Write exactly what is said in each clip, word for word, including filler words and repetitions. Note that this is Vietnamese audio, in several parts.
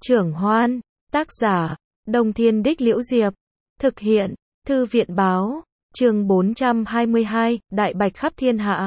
Trưởng Hoan, tác giả, Đông Thiên Đích Liễu Diệp, thực hiện, Thư viện Báo, chương bốn trăm hai mươi hai, Đại Bạch khắp thiên hạ.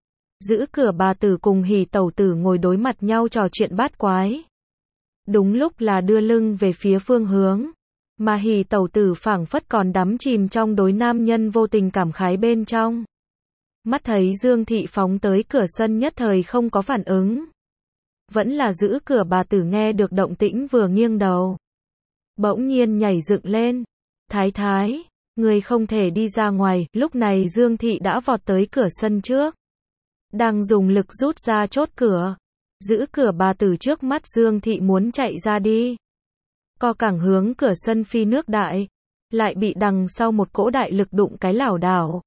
Giữ cửa bà tử cùng Hỉ Tẩu tử ngồi đối mặt nhau trò chuyện bát quái. Đúng lúc là đưa lưng về phía phương hướng, mà Hỉ Tẩu tử phảng phất còn đắm chìm trong đối nam nhân vô tình cảm khái bên trong. Mắt thấy Dương Thị phóng tới cửa sân nhất thời không có phản ứng. Vẫn là giữ cửa bà tử nghe được động tĩnh vừa nghiêng đầu. Bỗng nhiên nhảy dựng lên. Thái thái, người không thể đi ra ngoài, lúc này Dương Thị đã vọt tới cửa sân trước. Đang dùng lực rút ra chốt cửa. Giữ cửa bà tử trước mắt Dương Thị muốn chạy ra đi. Co cẳng hướng cửa sân phi nước đại. Lại bị đằng sau một cỗ đại lực đụng cái lảo đảo.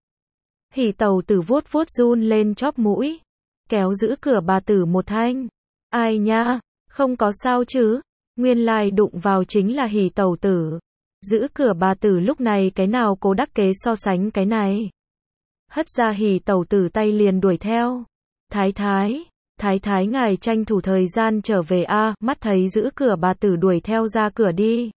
Hỉ Tẩu tử vuốt vuốt run lên chóp mũi. Kéo giữ cửa bà tử một thanh. Ai nha, không có sao chứ, nguyên lai đụng vào chính là Hỉ Tẩu tử. Giữ cửa bà tử lúc này cái nào cố đắc kế so sánh cái này. Hất ra Hỉ Tẩu tử tay liền đuổi theo. Thái thái, thái thái ngài tranh thủ thời gian trở về a, mắt thấy giữ cửa bà tử đuổi theo ra cửa đi.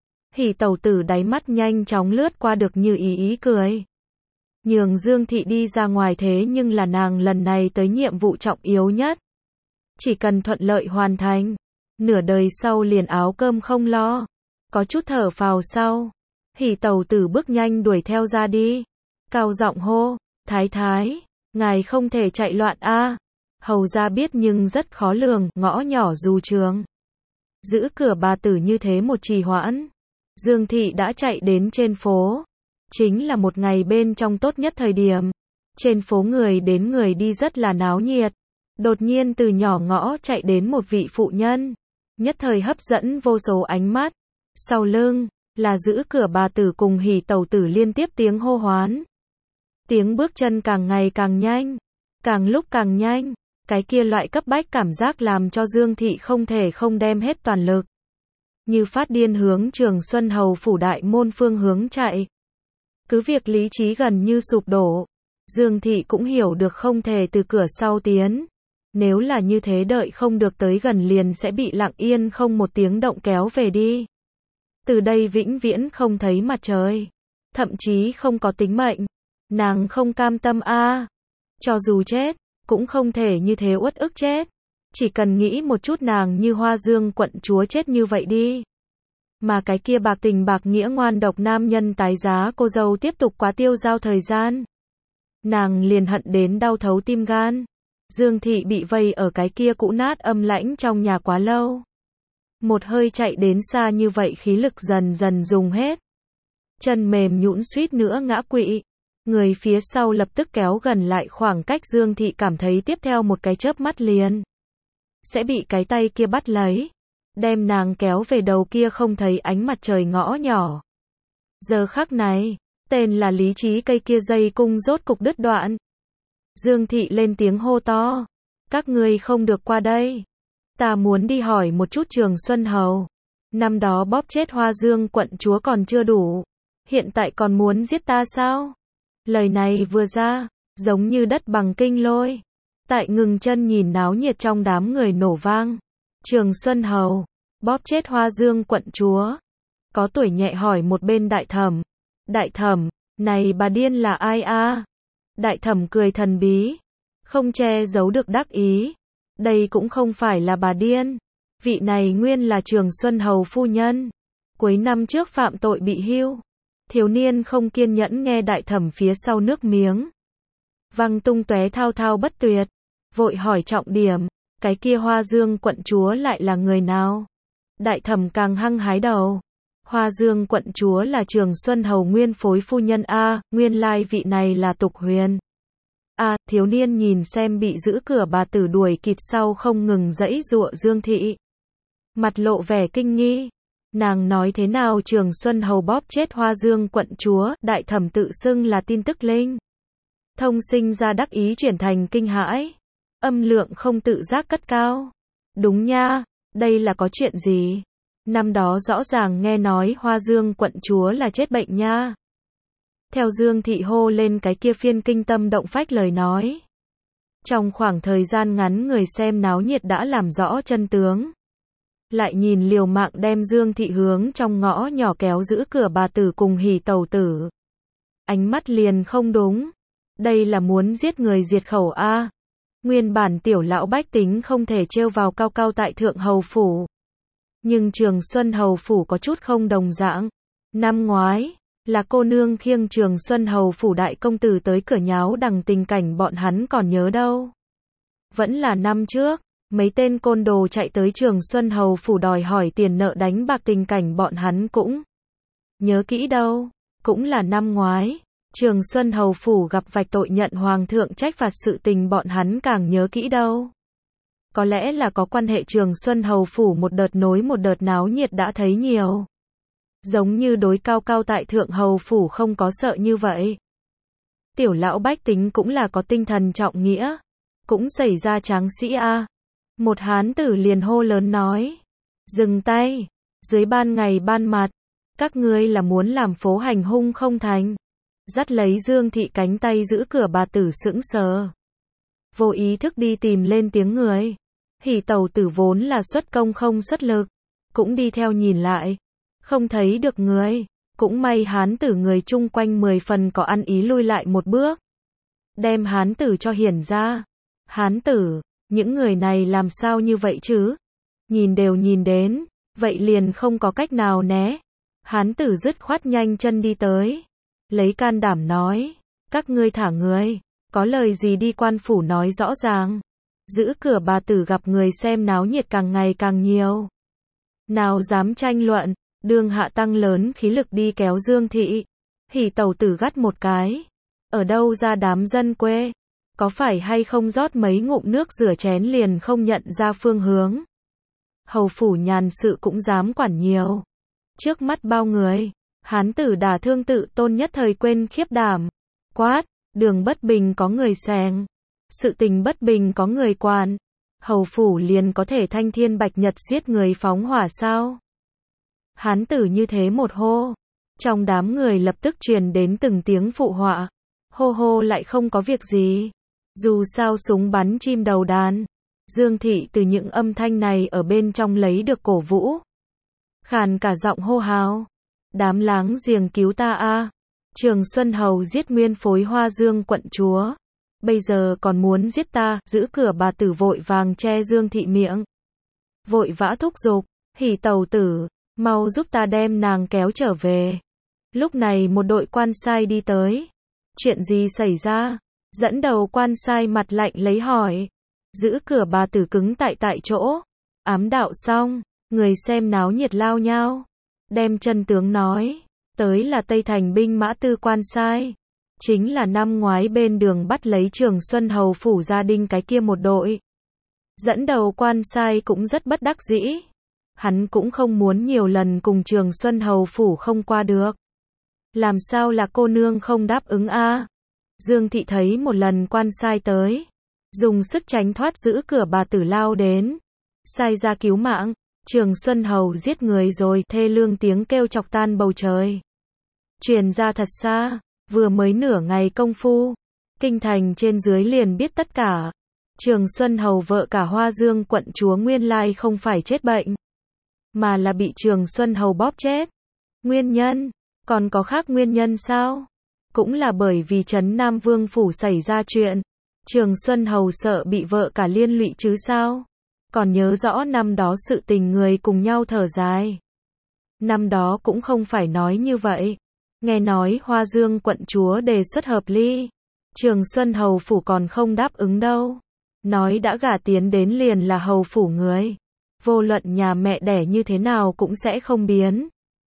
Hỉ Tẩu tử đáy mắt nhanh chóng lướt qua được như ý ý cười. Nhường Dương Thị đi ra ngoài thế nhưng là nàng lần này tới nhiệm vụ trọng yếu nhất. Chỉ cần thuận lợi hoàn thành, nửa đời sau liền áo cơm không lo. Có chút thở phào sau, Hỉ Tẩu tử bước nhanh đuổi theo ra đi. Cao giọng hô, thái thái, ngài không thể chạy loạn a. Hầu ra biết nhưng rất khó lường, ngõ nhỏ dù trường. Giữ cửa bà tử như thế một trì hoãn. Dương Thị đã chạy đến trên phố. Chính là một ngày bên trong tốt nhất thời điểm. Trên phố người đến người đi rất là náo nhiệt. Đột nhiên từ nhỏ ngõ chạy đến một vị phụ nhân. Nhất thời hấp dẫn vô số ánh mắt. Sau lưng, là giữ cửa bà tử cùng Hỉ Tẩu tử liên tiếp tiếng hô hoán. Tiếng bước chân càng ngày càng nhanh. Càng lúc càng nhanh. Cái kia loại cấp bách cảm giác làm cho Dương Thị không thể không đem hết toàn lực. Như phát điên hướng Trường Xuân Hầu phủ đại môn phương hướng chạy. Cứ việc lý trí gần như sụp đổ. Dương Thị cũng hiểu được không thể từ cửa sau tiến. Nếu là như thế đợi không được tới gần liền sẽ bị lặng yên không một tiếng động kéo về đi. Từ đây vĩnh viễn không thấy mặt trời. Thậm chí không có tính mệnh. Nàng không cam tâm a. Cho dù chết, cũng không thể như thế uất ức chết. Chỉ cần nghĩ một chút nàng như Hoa Dương quận chúa chết như vậy đi. Mà cái kia bạc tình bạc nghĩa ngoan độc nam nhân tái giá cô dâu tiếp tục quá tiêu giao thời gian. Nàng liền hận đến đau thấu tim gan. Dương Thị bị vây ở cái kia cũ nát âm lãnh trong nhà quá lâu. Một hơi chạy đến xa như vậy khí lực dần dần dùng hết. Chân mềm nhũn suýt nữa ngã quỵ. Người phía sau lập tức kéo gần lại khoảng cách Dương Thị cảm thấy tiếp theo một cái chớp mắt liền. Sẽ bị cái tay kia bắt lấy. Đem nàng kéo về đầu kia không thấy ánh mặt trời ngõ nhỏ. Giờ khắc này, tên là lý trí cây kia dây cung rốt cục đứt đoạn. Dương Thị lên tiếng hô to. Các ngươi không được qua đây. Ta muốn đi hỏi một chút Trường Xuân Hầu. Năm đó bóp chết Hoa Dương quận chúa còn chưa đủ. Hiện tại còn muốn giết ta sao? Lời này vừa ra, giống như đất bằng kinh lôi. Tại ngừng chân nhìn náo nhiệt trong đám người nổ vang. Trường Xuân Hầu, bóp chết Hoa Dương quận chúa. Có tuổi nhẹ hỏi một bên đại thẩm. Đại thẩm, này bà điên là ai a? Đại thẩm cười thần bí, không che giấu được đắc ý. Đây cũng không phải là bà điên. Vị này nguyên là Trường Xuân Hầu phu nhân. Cuối năm trước phạm tội bị hưu. Thiếu niên không kiên nhẫn nghe đại thẩm phía sau nước miếng. Văng tung tóe thao thao bất tuyệt. Vội hỏi trọng điểm. Cái kia Hoa Dương quận chúa lại là người nào? Đại thẩm càng hăng hái đầu. Hoa Dương quận chúa là Trường Xuân Hầu nguyên phối phu nhân a, nguyên lai vị này là Tục Huyền. A, thiếu niên nhìn xem bị giữ cửa bà tử đuổi kịp sau không ngừng giãy giụa Dương Thị. Mặt lộ vẻ kinh nghi. Nàng nói thế nào Trường Xuân Hầu bóp chết Hoa Dương quận chúa, đại thẩm tự xưng là tin tức linh. Thông sinh ra đắc ý chuyển thành kinh hãi. Âm lượng không tự giác cất cao. Đúng nha, đây là có chuyện gì? Năm đó rõ ràng nghe nói Hoa Dương quận chúa là chết bệnh nha. Theo Dương Thị hô lên cái kia phiên kinh tâm động phách lời nói. Trong khoảng thời gian ngắn người xem náo nhiệt đã làm rõ chân tướng. lại nhìn liều mạng đem Dương Thị hướng trong ngõ nhỏ kéo giữ cửa bà tử cùng Hỉ tẩu tử. Ánh mắt liền không đúng. Đây là muốn giết người diệt khẩu a. Nguyên bản tiểu lão bách tính không thể trêu vào cao cao tại thượng hầu phủ. Nhưng Trường Xuân hầu phủ có chút không đồng dạng. Năm ngoái, là cô nương khiêng Trường Xuân hầu phủ đại công tử tới cửa nháo đằng tình cảnh bọn hắn còn nhớ đâu. Vẫn là năm trước, mấy tên côn đồ chạy tới Trường Xuân hầu phủ đòi hỏi tiền nợ đánh bạc tình cảnh bọn hắn cũng nhớ kỹ đâu. Cũng là năm ngoái, Trường Xuân hầu phủ gặp vạch tội nhận hoàng thượng trách phạt sự tình bọn hắn càng nhớ kỹ đâu. Có lẽ là có quan hệ Trường Xuân hầu phủ một đợt nối một đợt náo nhiệt đã thấy nhiều. Giống như đối cao cao tại thượng hầu phủ không có sợ như vậy. Tiểu lão bách tính cũng là có tinh thần trọng nghĩa. Cũng xảy ra tráng sĩ a. Một hán tử liền hô lớn nói. Dừng tay. Dưới ban ngày ban mặt. Các ngươi là muốn làm phố hành hung không thành. Dắt lấy Dương Thị cánh tay giữ cửa bà tử sững sờ. Vô ý thức đi tìm lên tiếng người. Hỉ tẩu tử vốn là xuất công không xuất lực. Cũng đi theo nhìn lại. Không thấy được người. Cũng may hán tử người chung quanh mười phần có ăn ý lui lại một bước. Đem hán tử cho hiển ra. Hán tử, những người này làm sao như vậy chứ? Nhìn đều nhìn đến. Vậy liền không có cách nào né. Hán tử dứt khoát nhanh chân đi tới. Lấy can đảm nói. Các ngươi thả người. Có lời gì đi quan phủ nói rõ ràng. Giữ cửa bà tử gặp người xem náo nhiệt càng ngày càng nhiều. Nào dám tranh luận. Đương hạ tăng lớn khí lực đi kéo Dương Thị. Hỉ tẩu tử gắt một cái. Ở đâu ra đám dân quê? Có phải hay không rót mấy ngụm nước rửa chén liền không nhận ra phương hướng? Hầu phủ nhàn sự cũng dám quản nhiều. Trước mắt bao người, hán tử đả thương tự tôn nhất thời quên khiếp đảm. Quát, đường bất bình có người xèng. Sự tình bất bình có người quản. Hầu phủ liền có thể thanh thiên bạch nhật giết người phóng hỏa sao? Hán tử như thế một hô. Trong đám người lập tức truyền đến từng tiếng phụ họa. Hô hô lại không có việc gì. Dù sao súng bắn chim đầu đàn. Dương Thị từ những âm thanh này ở bên trong lấy được cổ vũ. Khàn cả giọng hô hào. Đám láng giềng cứu ta a. Trường Xuân hầu giết nguyên phối Hoa Dương quận chúa. Bây giờ còn muốn giết ta. Giữ cửa bà tử vội vàng che Dương Thị miệng. Vội vã thúc giục. Hỉ tẩu tử. Mau giúp ta đem nàng kéo trở về. Lúc này một đội quan sai đi tới. Chuyện gì xảy ra? Dẫn đầu quan sai mặt lạnh lấy hỏi. Giữ cửa bà tử cứng tại tại chỗ. Ám đạo xong, người xem náo nhiệt lao nhau. Đem chân tướng nói. Tới là Tây Thành binh mã tư quan sai. Chính là năm ngoái bên đường bắt lấy Trường Xuân hầu phủ gia đình cái kia một đội. Dẫn đầu quan sai cũng rất bất đắc dĩ. Hắn cũng không muốn nhiều lần cùng Trường Xuân hầu phủ không qua được. Làm sao là cô nương không đáp ứng a? Dương Thị thấy một lần quan sai tới. Dùng sức tránh thoát giữ cửa bà tử lao đến. Sai ra cứu mạng. Trường Xuân hầu giết người rồi. Thê lương tiếng kêu chọc tan bầu trời. Truyền ra thật xa. Vừa mới nửa ngày công phu. Kinh thành trên dưới liền biết tất cả. Trường Xuân hầu vợ cả Hoa Dương quận chúa nguyên lai không phải chết bệnh. Mà là bị Trường Xuân hầu bóp chết. Nguyên nhân. Còn có khác nguyên nhân sao? Cũng là bởi vì trấn Nam Vương phủ xảy ra chuyện. Trường Xuân hầu sợ bị vợ cả liên lụy chứ sao? Còn nhớ rõ năm đó sự tình người cùng nhau thở dài. Năm đó cũng không phải nói như vậy. Nghe nói Hoa Dương quận chúa đề xuất hợp ly. Trường Xuân hầu phủ còn không đáp ứng đâu. Nói đã gả tiến đến liền là hầu phủ người. Vô luận nhà mẹ đẻ như thế nào cũng sẽ không biến.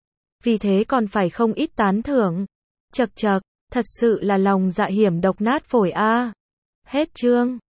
Vì thế còn phải không ít tán thưởng. Chật chật, thật sự là lòng dạ hiểm độc nát phổi a. Hết chương.